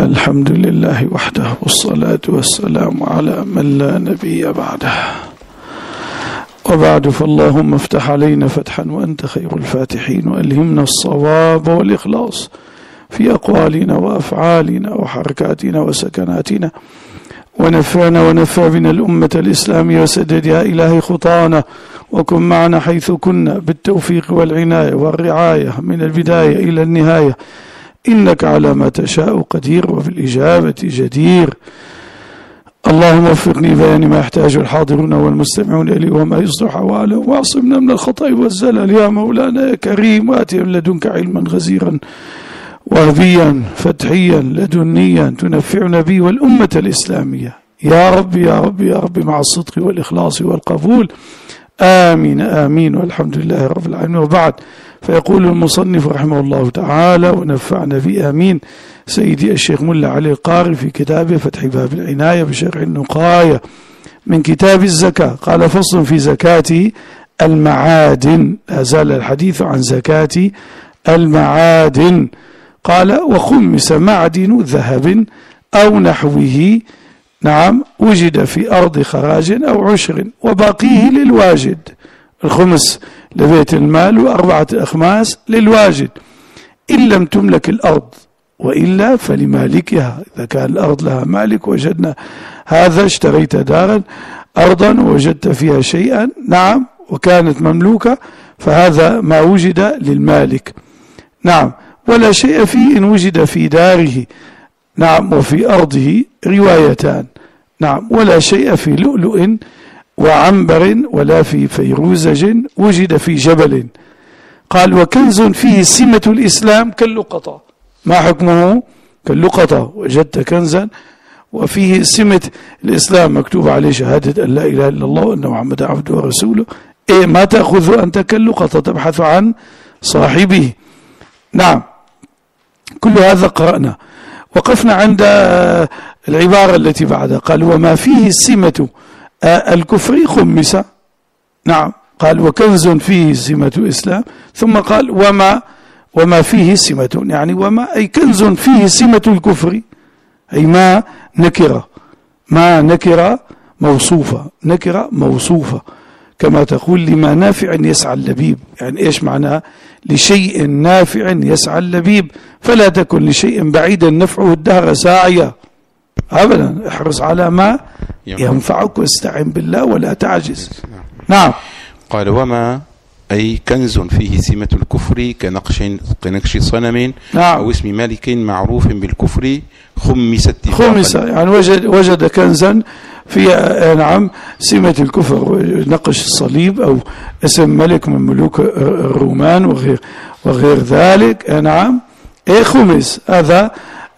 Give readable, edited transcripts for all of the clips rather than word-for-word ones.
الحمد لله وحده والصلاة والسلام على من لا نبي بعده، وبعد، فاللهم افتح علينا فتحا وأنت خير الفاتحين، وألهمنا الصواب والإخلاص في أقوالنا وأفعالنا وحركاتنا وسكناتنا، ونفعنا ونفع بنا الأمة الإسلامية وسدد يا إلهي خطانا، وكن معنا حيث كنا بالتوفيق والعناية والرعاية من البداية إلى النهاية، إنك على ما تشاء قدير وبالإجابة جدير. اللهم وفقني بيان ما يحتاج الحاضرون والمستمعون إليه وما يصلح أحوالهم، واعصمنا من الخطأ والزلل يا مولانا يا كريم، وآتي من لدنك علما غزيرا وهبيا فتحيا لدنيا تنفعنا به والأمة الإسلامية يا رب يا رب يا رب، مع الصدق والإخلاص والقبول، آمين آمين، والحمد لله رب العالمين. وبعد، فيقول المصنف رحمه الله تعالى ونفعنا به آمين سيدي الشيخ ملا علي القاري في كتابه فتح باب العناية بشرح النقاية من كتاب الزكاة، قال: فصل في زكاة المعادن. لا زال الحديث عن زكاة المعادن. قال: وخمس معدن ذهب أو نحوه، نعم، وجد في أرض خراج أو عشر، وباقيه للواجد. الخمس لبيت المال، وأربعة أخماس للواجد، إن لم تملك الأرض، وإلا فلمالكها. إذا كان الأرض لها مالك، وجدنا هذا اشتريت دارا أرضا ووجدت فيها شيئا، نعم، وكانت مملوكة، فهذا ما وجد للمالك، نعم. ولا شيء فيه إن وجد في داره، نعم، وفي أرضه روايتان، نعم. ولا شيء في لؤلؤ وعنبر ولا في فيروزج وجد في جبل. قال: وكنز فيه سمة الإسلام كاللقطة. ما حكمه؟ كاللقطة. وجدت كنزا وفيه سمة الإسلام مكتوب عليه شهادة أن لا إله إلا الله وأن محمد عبده ورسوله، إيه ما تأخذ أنت كاللقطة، تبحث عن صاحبه، نعم. كل هذا قرأنا. وقفنا عند العبارة التي بعدها، قال: وما فيه سمة الكفر خمس، نعم. قال: وكنز فيه سمة الإسلام، ثم قال: وما فيه سمة، يعني وما أي كنز فيه سمة الكفر، أي ما نكرة موصوفة، نكرة موصوفة، كما تقول: لما نافع يسعى اللبيب. يعني إيش معناه؟ لشيء نافع يسعى اللبيب، فلا تكن لشيء بعيدا نفعه الدهر ساعيا، أبدا. احرص على ما ينفعك واستعن بالله ولا تعجز، نعم. قال: وما أي كنز فيه سمة الكفر كنقش صنم، نعم، أو اسم ملك معروف بالكفر خمس اتفاقا. خمس يعني وجد كنزا في، نعم، سمة الكفر، نقش الصليب أو اسم ملك من ملوك الرومان وغير ذلك، نعم. إيه خمس، هذا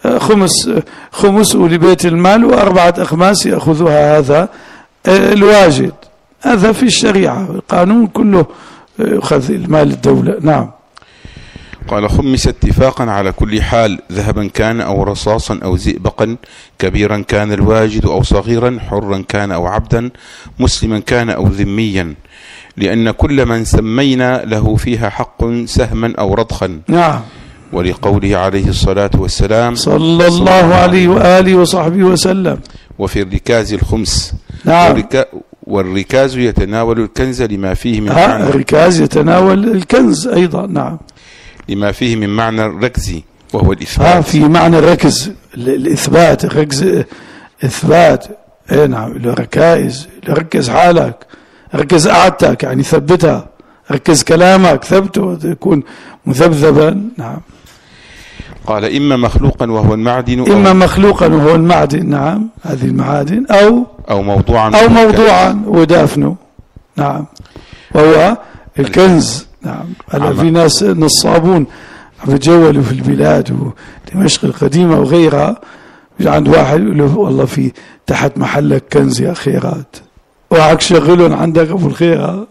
خمس لبيت المال، وأربعة أخماس يأخذها هذا الواجد. هذا في الشريعة، القانون كله يأخذ المال الدولة، نعم. قال: خمس اتفاقا على كل حال، ذهبا كان أو رصاصا أو زئبقا، كبيرا كان الواجد أو صغيرا، حرا كان أو عبدا، مسلما كان أو ذميا، لأن كل من سمينا له فيها حق سهما أو رضخا، نعم. ولقوله عليه الصلاة والسلام صلى الله عليه وآله وصحبه وسلم: وفي الركاز الخمس، نعم. والركاز يتناول الكنز لما فيه من معنى، الركاز يتناول الكنز أيضا، نعم، لما فيه من معنى الركز وهو الإثبات. في معنى الركز، الإثبات، الركز إثبات، نعم. الركائز، ركز حالك، ركز قعدتك، يعني ثبتها، ركز كلامك، ثبته، يكون مذبذبا، نعم. قال: إما مخلوقا وهو المعدن، إما مخلوقا وهو المعدن، نعم، هذه المعادن، أو موضوعا ودافنه، نعم، وهو الكنز، نعم. هلا في ناس نصابون بيتجولوا في البلاد ودمشق القديمة وغيرها، عند واحد يقول له: والله في تحت محلك كنز يا خيرات، وعك شغلهم عندك أبو الخير.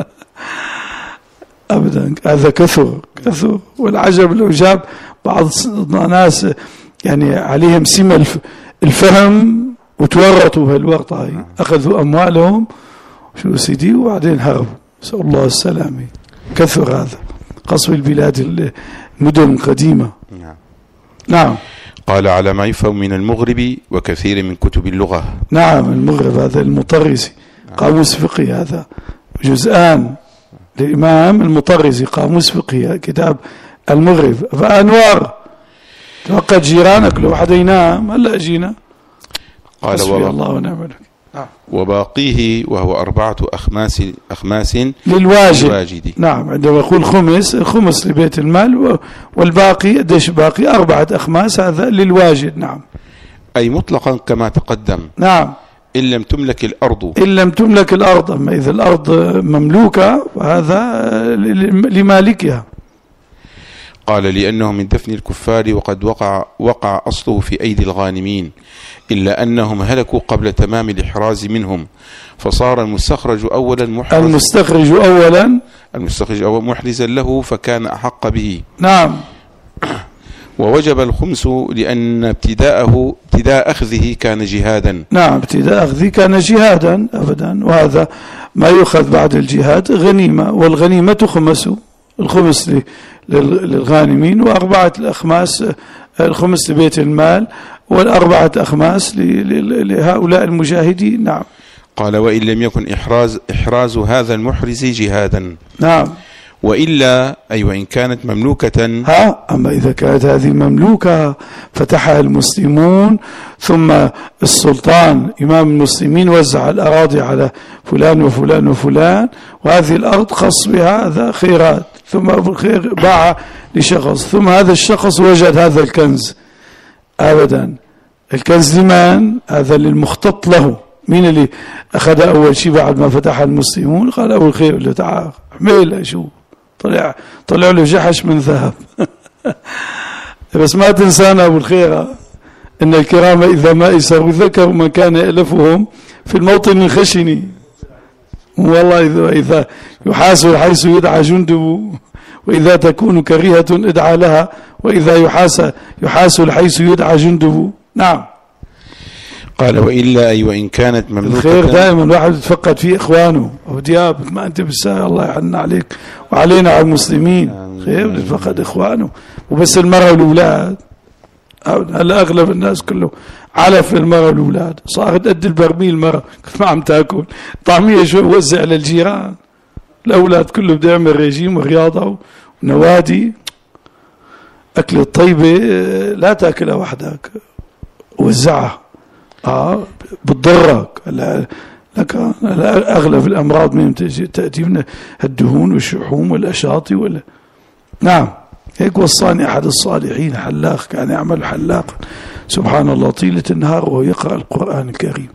أبدا، هذا كثر. والعجب لو جاب بعض الناس يعني عليهم سمة الفهم وتورطوا بهالورطة هاي، أخذوا أموالهم شو سيدي وبعدين هربوا، نسأل الله السلامة. كثر هذا قصف البلاد المدن القديمة. نعم. قال على ما يفهم من المغرب وكثير من كتب اللغة. نعم المغرب هذا المطرزي قاموس فقهي، هذا جزءان للإمام المطرزي قاموس فقهي كتاب المغرب. فأنوار توقد جيرانك لو حدا ينام هلا جينا. قال الله ونعم الوكيل. وباقيه وهو 4 أخماس للواجد. نعم عندما يقول خمس، الخمس لبيت المال، والباقي قديش باقي 4 أخماس هذا للواجد. نعم أي مطلقا كما تقدم. نعم إن لم تملك الأرض. إن لم تملك الأرض، أما إذا الأرض مملوكة فهذا لمالكها. قال لأنه من دفن الكفار وقد وقع أصله في أيدي الغانمين، إلا أنهم هلكوا قبل تمام الإحراز منهم، فصار المستخرج أولا محرزا له فكان أحق به. نعم. ووجب الخمس لأن ابتداء أخذه كان جهادا. نعم ابتداء أخذه كان جهادا أبدا، وهذا ما يؤخذ بعد الجهاد غنيمة، والغنيمة خمس، الخمس للغانمين، و4 الأخماس، الخمس لبيت المال، وال4 أخماس لهؤلاء المجاهدين. نعم. قال وإن لم يكن إحراز هذا المحرز جهادا. نعم. وإلا أي وإن كانت مملوكة. أما إذا كانت هذه مملوكة فتحها المسلمون، ثم السلطان إمام المسلمين وزع الأراضي على فلان وفلان وفلان، وهذه الأرض خص بها هذا خيرات، ثم بالخير باع لشخص، ثم هذا الشخص وجد هذا الكنز. أبدا الكنز لمن؟ هذا للمختط له. مين اللي أخذ أول شيء بعد ما فتح المسلمون؟ قال أول خير له تعال احمل. شو طلع له جحش من ذهب. بس ما تنسانا أبو الخير إن الكرام إذا ما يسروا ذكروا من كان يألفهم في الموطن الخشن. والله إذا يحاسب حيث يدعى جنده، وإذا تكون كريهة ادعى لها، وإذا يحاسب حيث يدعى جنده. نعم. قال وإلا أي وإن كانت مملوكة. الخير دائما الواحد يتفقد فيه إخوانه. أو ديابك ما أنت بالساعة، الله يحن عليك وعلينا على المسلمين. خير يتفقد إخوانه، وبس المرأة والأولاد. هلا أغلب الناس كله علف للمرأة والأولاد، صارت قد البرميل المرأة كيف ما عم تاكل طعمية شوي وزع للجيران. الأولاد كله بده يعمل ريجيم ورياضة ونوادي. أكل الطيبة لا تاكلها وحدك، وزعها. بتضرك. لك أغلب الأمراض من تأتي من الدهون والشحوم والأشاطي نعم. هيك وصاني أحد الصالحين حلاق، كان يعمل حلاقا سبحان الله طيلة النهار وهو يقرأ القرآن الكريم،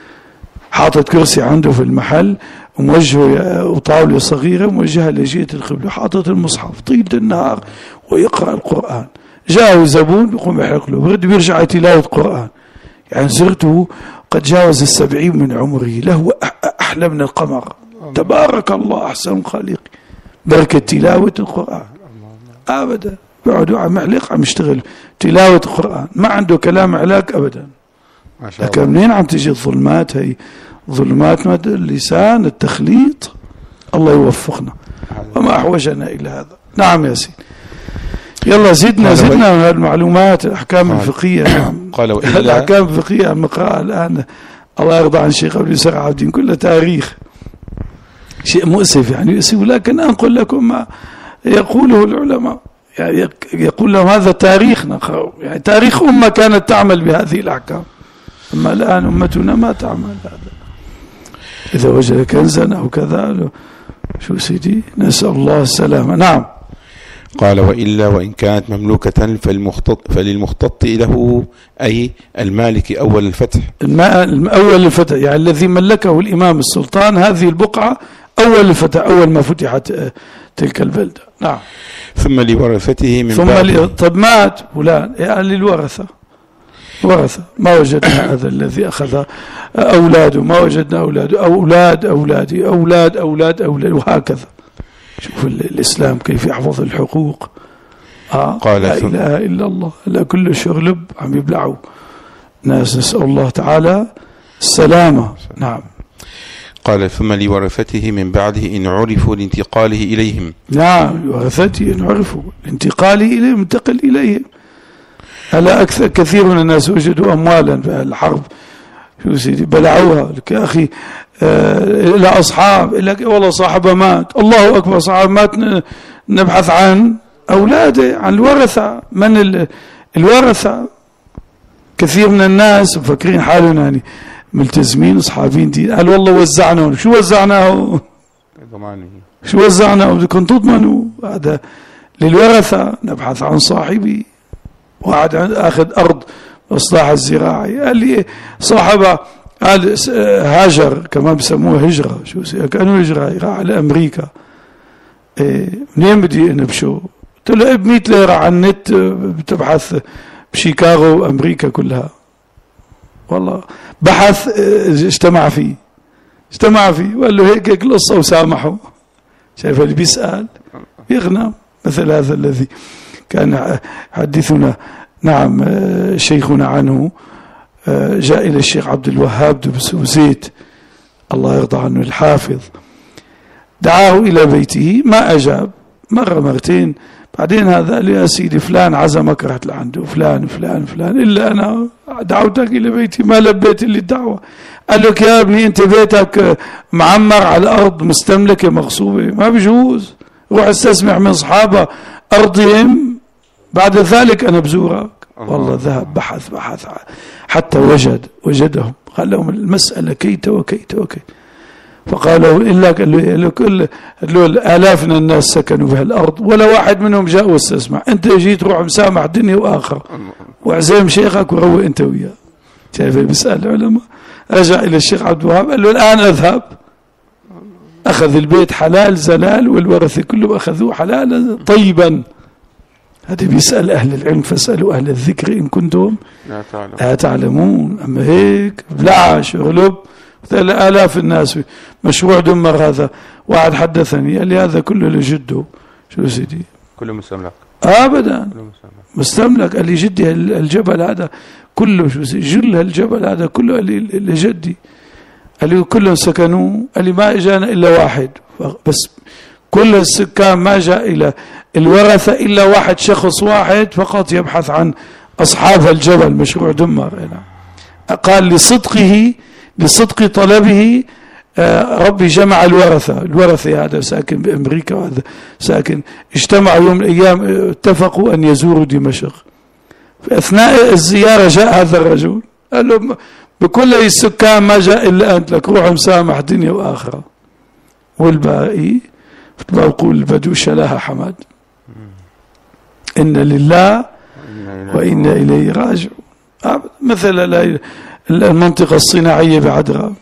حاطط كرسي عنده في المحل وموجهه وطاولة صغيرة موجهة لجهة القبلة، حاطط المصحف طيلة النهار ويقرأ القرآن. جاءه زبون بيقوم يحرق له، برد بيرجع تلاوة القرآن. يعني زرته قد جاوز 70 من عمره، له أحلى من القمر. تبارك الله أحسن خالق، بركة تلاوة القرآن. أبدا بيقعدوا عم يحلق عم يشتغل تلاوة القرآن، ما عنده كلام علاق أبدا. لكن منين عم تجي الظلمات؟ هي ظلمات مد اللسان، التخليط. الله يوفقنا وما أحوجنا إلى هذا. نعم يا سيدي. يلا زدنا من هذه المعلومات الأحكام الفقهية. نعم. الأحكام الفقهية عم نقرأها الآن، الله يرضى عن الشيخ أبو يسر عابدين، كله تاريخ، شيء مؤسف يعني يؤسف، لكن أنقل لكم ما يقوله العلماء. يعني يقول لهم هذا تاريخ نقرأه، يعني تاريخ أمة كانت تعمل بهذه الأحكام، أما الآن أمتنا ما تعمل هذا. إذا وجد كنزا أو كذا شو سيدي، نسأل الله السلامة. نعم. قال وإلا وإن كانت مملوكة فللمختط له أي المالك أول الفتح. أول الفتح يعني الذي ملكه الإمام السلطان هذه البقعة أول الفتح، أول ما فتحت تلك البلدة. نعم. ثم لورثته من بعد. طب مات فلان يعني للورثة، ورثة ما وجدنا هذا الذي أخذ أولاده، ما وجدنا أولاده، أولاد أولادي، أولاد أولاد أولاد، وهكذا. شوف الإسلام كيف يحفظ الحقوق. قال لا إله إلا الله. لا كل شغلب عم يبلعوا ناس، نسأل الله تعالى السلامة. نعم. قال ثم لورثته من بعده إن عرفوا لانتقاله إليهم. نعم لورثته إن عرفوا لانتقاله إليهم، انتقل إليهم. هلا أكثر كثير من الناس وجدوا أموالا في الحرب، شو سيدي بلعوها لك يا أخي. إلى أصحاب لك والله صاحبه مات، الله أكبر، صاحب مات، نبحث عن أولاده، عن الورثة. من الورثة؟ كثير من الناس مفكرين حالهم يعني ملتزمين أصحابين دين. قال والله وزعناه. شو وزعناه؟ شو وزعناه؟ بدكم تضمنوا هذا للورثة. نبحث عن صاحبي. واحد أخذ أرض إصلاح الزراعي، قال لي صاحبه قال هاجر، كمان بسموه هجرة، شو كانوا هجرة، راح على أمريكا. منين بدي انبشو؟ قلت له ب 100 ليرة على النت بتبحث بشيكاغو وأمريكا كلها. والله بحث اجتمع فيه وقال له هيك القصة وسامحه. شايف اللي بيسأل يغنم. مثل هذا الذي كان حدثنا نعم شيخنا عنه، جاء إلى الشيخ عبد الوهاب دبسوزيت الله يرضى عنه الحافظ، دعاه إلى بيته ما أجاب، مرة مرتين، بعدين هذا قال يا سيدي فلان عزمك، رحت لعنده فلان فلان فلان، إلا أنا دعوتك إلى بيتي ما لبيت اللي الدعوة. قال لك يا ابني أنت بيتك معمر على الأرض مستملكة مغصوبة، ما بيجوز، روح استسمع من أصحابه أرضهم، بعد ذلك أنا بزورك. والله ذهب بحث حتى وجدهم، قال لهم المسألة كيت وكيت وكيت. فقالوا إلا قال له آلاف من الناس سكنوا في الأرض ولا واحد منهم جاء واستسمع، أنت جيت روح مسامح دنيا وآخر وعزيم شيخك وروي أنت وياه. شايف بيسأل العلماء. رجع إلى الشيخ عبد الوهاب قال له الآن أذهب. أخذ البيت حلال زلال والورثة كلهم أخذوه حلالا طيبا. هذا بيسأل أهل العلم فاسألوا أهل الذكر إن كنتم لا تعلمون. أما هيك بلعش غلب 3000 الناس مشروع دمر. هذا واحد حدثني قال لي هذا كله لجده. شو سيدي؟ كله مستملك؟ أبدا مستملك. قال لي جدي الجبل هذا كله، شو سيدي جل هالجبل هذا كله قال لي لجدي. قال لي كلهم سكنوا. قال لي ما اجانا إلا واحد بس، كل السكان ما جاء إلى الورثة إلا واحد، شخص واحد فقط يبحث عن أصحاب الجبل، مشروع دمر. قال لصدق طلبه ربي جمع الورثة هذا ساكن بأمريكا وهذا ساكن، اجتمعوا يوم من الأيام اتفقوا أن يزوروا دمشق. في أثناء الزيارة جاء هذا الرجل قال له بكل السكان ما جاء إلا أنت، لك روح مسامح دنيا وآخرة، والباقي بقول البدو شلاها حماد. إن لله وإنا إليه راجعون. مثل المنطقة الصناعية بعدرا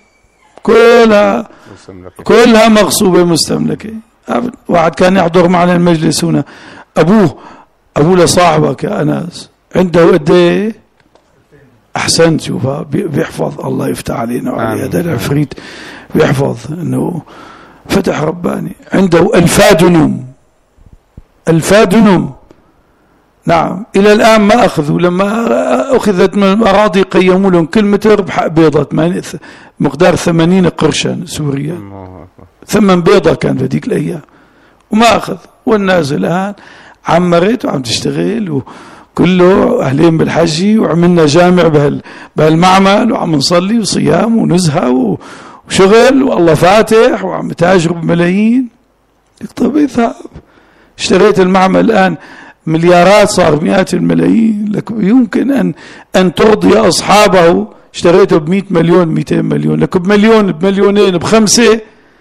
كلها مغصوبة مستملكة. واحد كان يحضر معنا المجلس هنا، أبوه لصاحبك يا أناس عنده قد ايه؟ أحسنت، شوفها بيحفظ، الله يفتح علينا وعليه، هذا العفريت بيحفظ إنه فتح رباني. عنده 1000 دنم. نعم إلى الآن ما أخذوا. لما أخذت من الأراضي قيموا لهم كل متر بحق بيضة مقدار 80 قرشا سوريا، ثمن بيضة كان في ذيك الأيام، وما أخذ. والناس الآن عمرت وعم تشتغل وكله أهلين بالحجي، وعملنا جامع بهالمعمل وعم نصلي وصيام ونزهة وشغل والله فاتح وعم تاجر بملايين. طيب يذهب. اشتريت المعمل الآن مليارات، صار مئات الملايين، لك يمكن أن ترضي أصحابه. اشتريته ب100 مليون 200 مليون، لك بمليون بمليونين ب5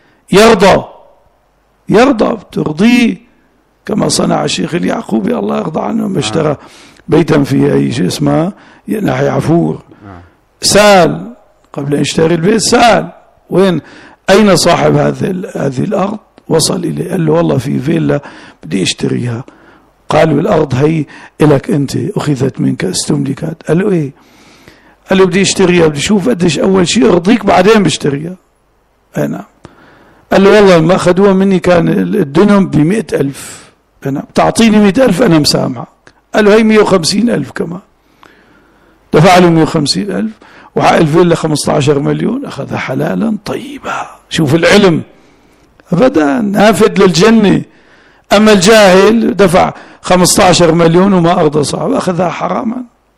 يرضى بترضيه، كما صنع الشيخ اليعقوبي الله يرضى عنه لما اشترى بيتا في أي شيء اسمه ناحية عفور، سال قبل أن يشتري البيت، سال أين صاحب هذه الأرض؟ وصل إليه قال له والله في فيلا بدي اشتريها. قالوا الأرض هي إلك أنت، أخذت منك استملكت. قال له إيه؟ قال له بدي اشتريها، بدي اشوف قديش أول شيء أرضيك بعدين بشتريها. نعم. قال له والله ما أخذوها مني كان الدنم ب100,000، أنا تعطيني 100,000 أنا مسامحك. قال له هي 150,000 كمان. دفع له 150,000 وحق الفيلا 15 مليون، أخذها حلالا طيبا. شوف العلم أبدا نافذ للجنة. أما الجاهل دفع 15 مليون وما أرضى صاحب، أخذها حراما.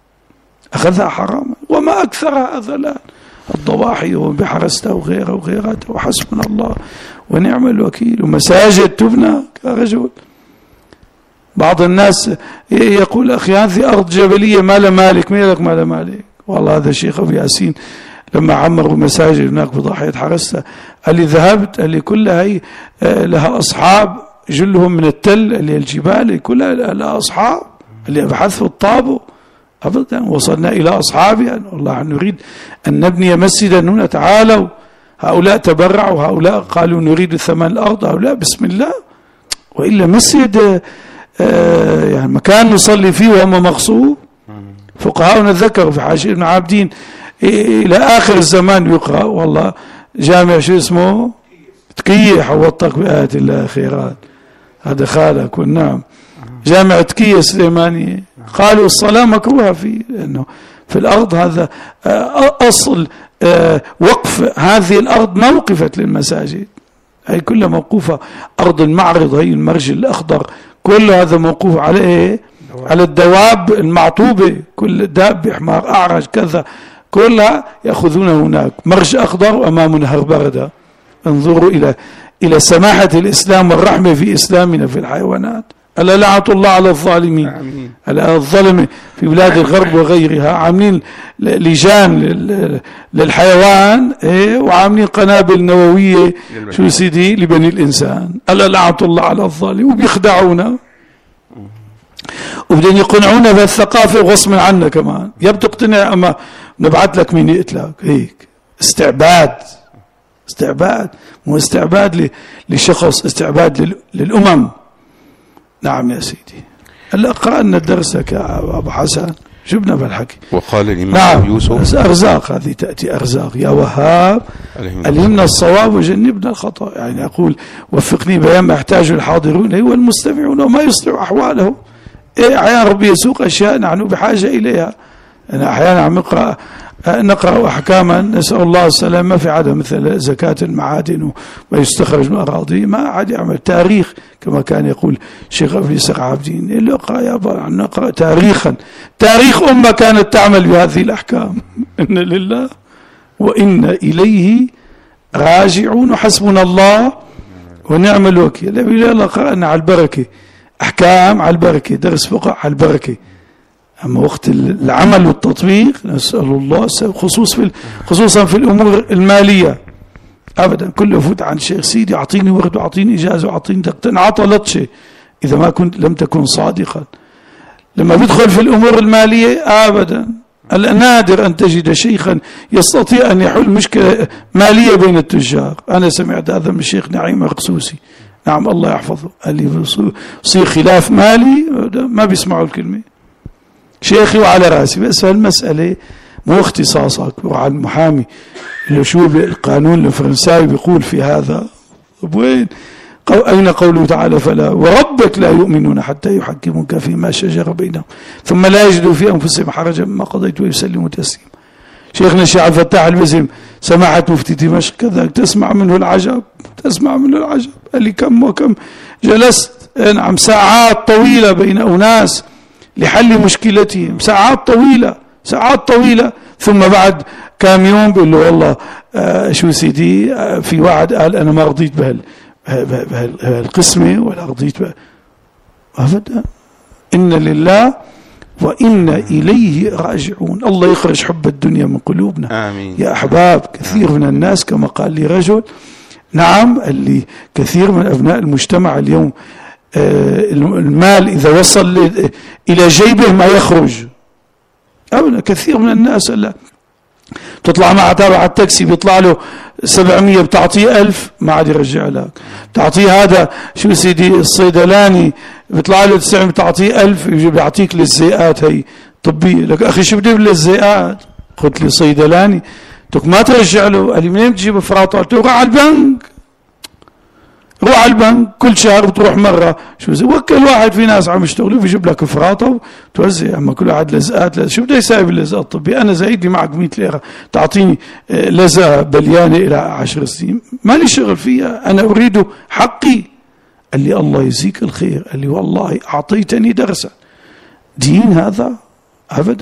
أخذها حراما. وما أكثرها هذا الآن، الضواحي وبحرسته وغيره وغيرها، وحسبنا الله ونعم الوكيل. ومساجد تبنى كرجل. بعض الناس يقول أخي هذه أرض جبلية ما لها مالك. مين لك ما لها مالك؟ والله هذا الشيخ أبو ياسين لما عمروا مساجد هناك بضاحية حرسته قال لي ذهبت، قال لي كلها هي لها أصحاب، جلهم من التل اللي الجبال كلها لها أصحاب اللي أبحث في الطابو. أبدا وصلنا إلى أصحابها والله نريد أن نبني مسجدا هنا، تعالوا هؤلاء تبرعوا، هؤلاء قالوا نريد ثمن الأرض، هؤلاء بسم الله. وإلا مسجد يعني مكان نصلي فيه وهم مغصوب. فقهاؤنا ذكروا في حاشية ابن عابدين إلى آخر الزمان يقرأ والله جامع شو اسمه تكية، حوطك بآيات الله خيرات، هذا خالك والنعم، جامع تكية سليمانية. قالوا الصلاة مكروهة فيه لأنه في الأرض هذا أصل وقف هذه الأرض ما وقفت للمساجد، هي كلها موقوفة. أرض المعرض هي المرج الأخضر كل هذا موقوف على إيه؟ على الدواب المعطوبة، كل دابة حمار أعرج كذا كلها يأخذون هناك مرج أخضر وأمام نهر بردة. انظروا إلى سماحة الإسلام والرحمة في إسلامنا في الحيوانات. ألا لعنة الله على الظالمين، على الظلمة في بلاد الغرب وغيرها، عاملين لجان للحيوان وعاملين قنابل نووية شو سيدي لبني الإنسان. ألا لعنة الله على الظالمين. وبيخدعونا وبدين يقنعونا بالثقافة وغصب عنا كمان. يا بتقتنع أما نبعث لك مين يقتلك. هيك استعباد، استعباد مو استعباد لشخص، استعباد للأمم. نعم يا سيدي. هلا قرأنا درسك يا أبو حسن، شبنا بالحكي. وقال الإمام نعم يوسف أرزاق، هذه تأتي أرزاق. يا وهاب ألهمنا الصواب وجنبنا الخطأ. يعني أقول وفقني بيان ما يحتاجه الحاضرون هو المستمعون وما يصلح أحوالهم. أحيانا ربي يسوق أشياء نحن بحاجة إليها. أنا أحيانا عم نقرأ أحكاما نسأل الله السلامة، ما في عادة مثل زكاة المعادن وما يستخرج من أراضي، ما عاد يعمل تاريخ كما كان يقول الشيخ أبو يسر عابدين. اللي اقرأ يا أبا نقرأ تاريخا، تاريخ أمة كانت تعمل بهذه الأحكام. إن لله وإن إليه راجعون وحسبنا الله ونعم الوكيل. الله قرأنا على البركة، أحكام على البركة، درس فقه على البركة. أما وقت العمل والتطبيق نسأل الله خصوصا في الأمور المالية أبدا. كله يفوت عن شيخ سيدي أعطيني ورد وأعطيني إجازة وأعطيني دقتين، عطى لطشة إذا ما كنت لم تكن صادقا. لما بيدخل في الأمور المالية أبدا نادر أن تجد شيخا يستطيع أن يحل مشكلة مالية بين التجار. أنا سمعت هذا من الشيخ نعيم الرقسوسي، نعم الله يحفظه، قال لي يصير خلاف مالي ما بيسمعوا الكلمة شيخي وعلى راسي، بس هالمسألة مو اختصاصك. وعلى المحامي اللي شو القانون الفرنساوي بيقول في هذا، وين أين قوله تعالى فلا وربك لا يؤمنون حتى يحكموك فيما شجر بينهم ثم لا يجدوا في أنفسهم حرجا مما قضيت ويسلموا تسليما. شيخنا الشيخ عبد الفتاح البزم سماحة مفتي دمشق كذا تسمع منه العجب، تسمع منه العجب. قال لي كم وكم جلست نعم ساعات طويلة بين أناس لحل مشكلتهم، ساعات طويلة. ثم بعد كام يوم بيقول له والله شو سيدي في وعد قال أنا ما رضيت بهالقسمة ولا رضيت أبدا. إن لله وإن إليه راجعون. الله يخرج حب الدنيا من قلوبنا. آمين. يا أحباب كثير من الناس كما قال لي رجل، نعم اللي كثير من أبناء المجتمع اليوم المال إذا وصل إلى جيبه ما يخرج أبدا. كثير من الناس لا تطلع معه تابع التاكسي بيطلع له 700 بتعطيه 1000 ما عاد يرجع لك. بتعطيه هذا شو سيدي الصيدلاني بيطلع له 900 بتعطيه 1000 يجي بيعطيك للزيئات هي طبية. لك أخي شو بدي للزيئات؟ قلت لي صيدلاني تك ما ترجع له. قال لي منين بتجيب فراطة؟ قلت له روح على البنك، روح على البنك كل شهر بتروح مرة شو زي وكل واحد في ناس عم يشتغلوا بيجيب لك فراطة وتوزع. أما كل واحد لزقات شو بده يساوي باللزقات الطبية؟ أنا زايد لي معك 100 ليرة تعطيني لزقة بليانة إلى 10 سنين ما لي شغل فيها، أنا أريد حقي. قال لي الله يجزيك الخير. قال لي والله أعطيتني درسا. دين هذا أبدا.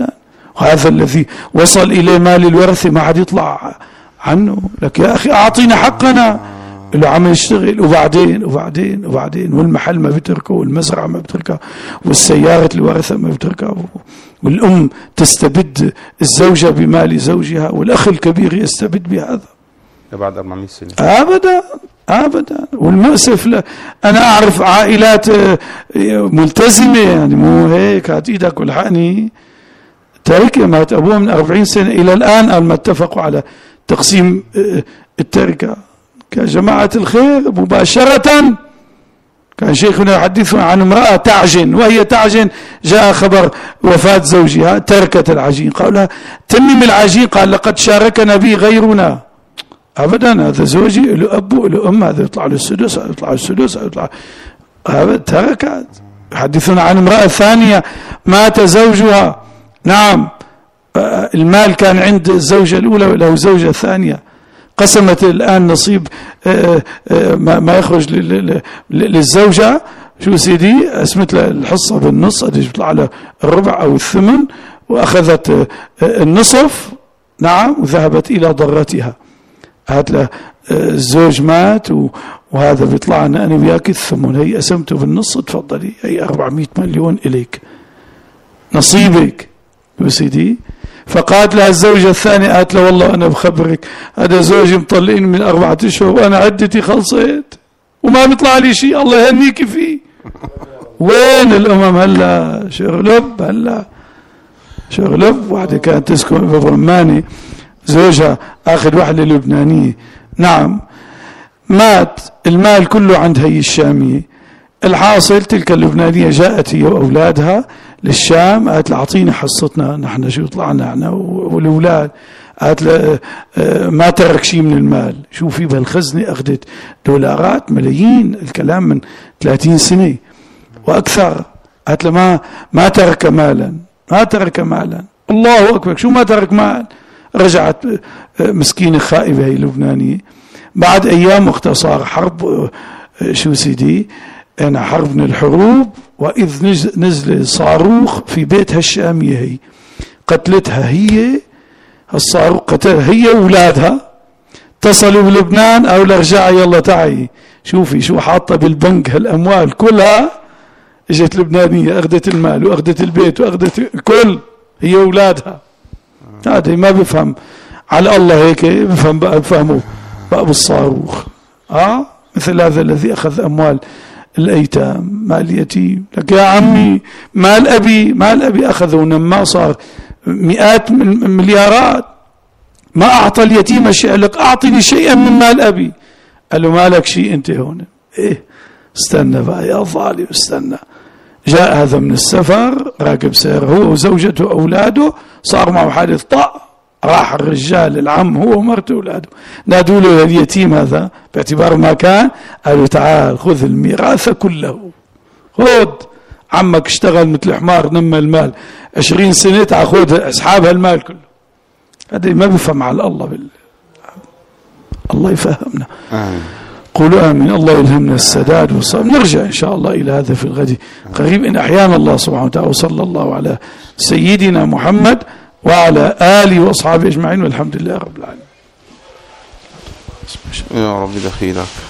وهذا الذي وصل إليه مال الورثة ما حد يطلع عنه. لك يا أخي أعطينا حقنا، له عم يشتغل وبعدين والمحل ما بتركه، والمزرعة ما بتركه، والسيارة الورثة ما بتركه، والأم تستبد الزوجة بمال زوجها، والأخ الكبير يستبد بهذا بعد 400 سنة. أبدا. والمؤسف أنا أعرف عائلات ملتزمة، يعني مو هيك هات إيدك والحقني، تركة مات أبوه من 40 سنة إلى الآن قال ما اتفقوا على تقسيم التركة. كجماعة الخير مباشرة كان شيخنا يحدثنا عن امرأة تعجن، وهي تعجن جاء خبر وفاة زوجها تركت العجين، قال لها تمم العجين، قال لقد شاركنا به غيرنا. أبدا، هذا زوجي له أب وله أم، هذا يطلع له السدس، هذا يطلع السدس، هذا يطلع، هذا تركت. يحدثنا عن امرأة ثانية مات زوجها، نعم المال كان عند الزوجة الأولى وله زوجة ثانية، قسمت الآن نصيب ما يخرج للزوجة، شو سيدي اسمت له الحصة بالنص، يطلع له الربع أو الثمن، وأخذت النصف، نعم، وذهبت إلى ضرتها. هات له الزوج مات وهذا بيطلع لنا أنا وياك الثمن، هي قسمته بالنص، تفضلي هي 400 مليون إليك نصيبك يا سيدي. فقالت لها الزوجة الثانية، قالت له والله أنا بخبرك هذا زوجي مطلقين من 4 أشهر وأنا عدتي خلصت وما بيطلع لي شيء، الله يهنيك فيه. وين الأمم هلا؟ شغلب. واحدة كانت تسكن بالرماني، زوجها أخذ واحدة لبنانية، نعم، مات المال كله عند هي الشامية. الحاصل تلك اللبنانية جاءت هي وأولادها للشام، قالت له أعطينا حصتنا نحن شو طلعنا احنا والأولاد. قالت له ما ترك شيء من المال. شوفي بهالخزنة أخذت دولارات ملايين، الكلام من 30 سنة وأكثر. قالت له ما ترك مالا. الله أكبر، شو ما ترك مال؟ رجعت مسكينة خائبة هي لبنانية بعد أيام، وقت صار حرب شو سيدي، أنا حرب من الحروب، وإذ نزل صاروخ في بيتها الشامية، هي قتلتها، هي الصاروخ قتلها هي وأولادها. اتصلوا بلبنان أو لرجع يلا تعي شوفي شو حاطة بالبنك هالأموال كلها. اجت لبنانية أخذت المال وأخذت البيت وأخذت الكل، هي وأولادها. هذا ما بفهم على الله هيك، بفهموا بقى بالصاروخ. مثل هذا الذي أخذ أموال الأيتام، مال يتيم. لك يا عمي مال أبي أخذوا، لما صار مئات من مليارات، ما أعطى اليتيم شيء، لك أعطني شيئا من مال أبي. قال له مالك شيء أنت هون، استنى بقى يا ظالم استنى. جاء هذا من السفر راكب سيارة هو وزوجته وأولاده، صار معه حادث راح الرجال العم هو ومرته وأولاده، نادوا له اليتيم هذا باعتباره ما كان، قالوا تعال خذ الميراث كله، خذ عمك اشتغل مثل حمار نمى المال 20 سنة، تعال خذ اسحاب هالمال كله. هذا ما بيفهم على الله الله يفهمنا. قولوا آمين. الله يلهمنا السداد والصبر. نرجع إن شاء الله إلى هذا في الغد قريب إن أحيانا الله سبحانه وتعالى. وصلى الله على سيدنا محمد وعلى آله وأصحابه أجمعين، والحمد لله رب العالمين. يا رب دخيلك.